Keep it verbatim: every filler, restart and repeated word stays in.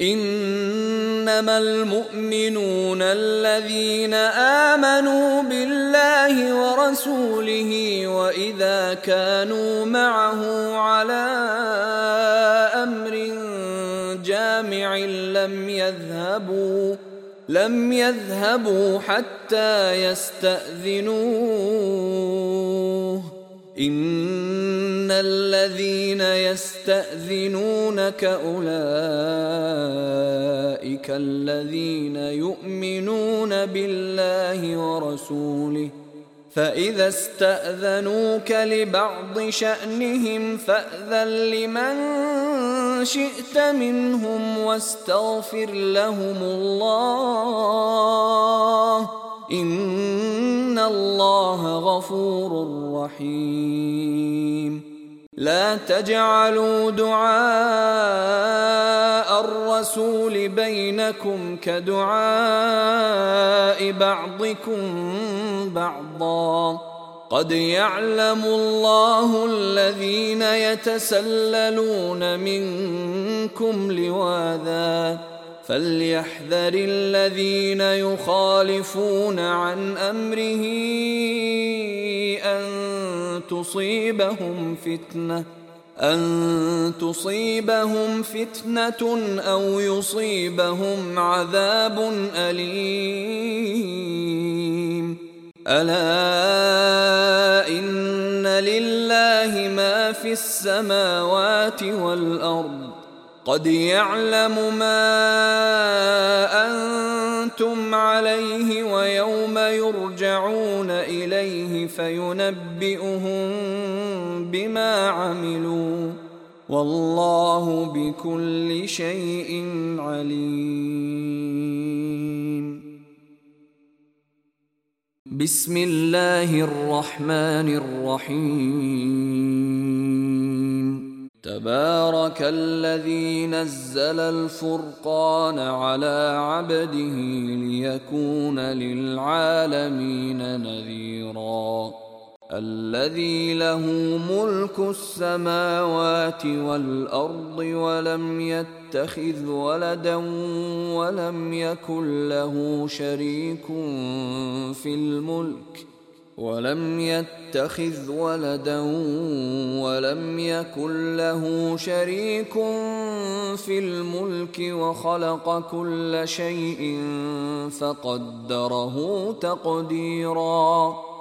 إنما المؤمنون الذين آمنوا بالله ورسوله وإذا كانوا معه على أمر جامع لم يذهبوا لم يذهبوا حتى يستأذنوه إن الذين يستأذنونك أولئك الذين يؤمنون بالله ورسوله فإذا استأذنوك لبعض شأنهم فأذن لمن شئت منهم واستغفر لهم الله إن الله غفور رحيم لا تجعلوا دعاء الرسول بينكم كدعاء بعضكم بعضا قد يعلم الله الذين يتسللون منكم لواذا فليحذر الذين يخالفون عن أمره أن تصيبهم فتنة أن تصيبهم فتنة أو يصيبهم عذاب أليم ألا إن لله ما في السماوات والأرض قد يعلم ما أنتم عليه ويوم يرجعون إليه فينبئهم بما عملوا والله بكل شيء عليم. بسم الله الرحمن الرحيم. تبارك الذي نزل الفرقان على عبده ليكون للعالمين نذيرا الذي له ملك السماوات والأرض ولم يتخذ ولدا ولم يكن له شريك في الملك ولم يتخذ ولدا ولم يكن له شريك في الملك وخلق كل شيء فقدره تقديرا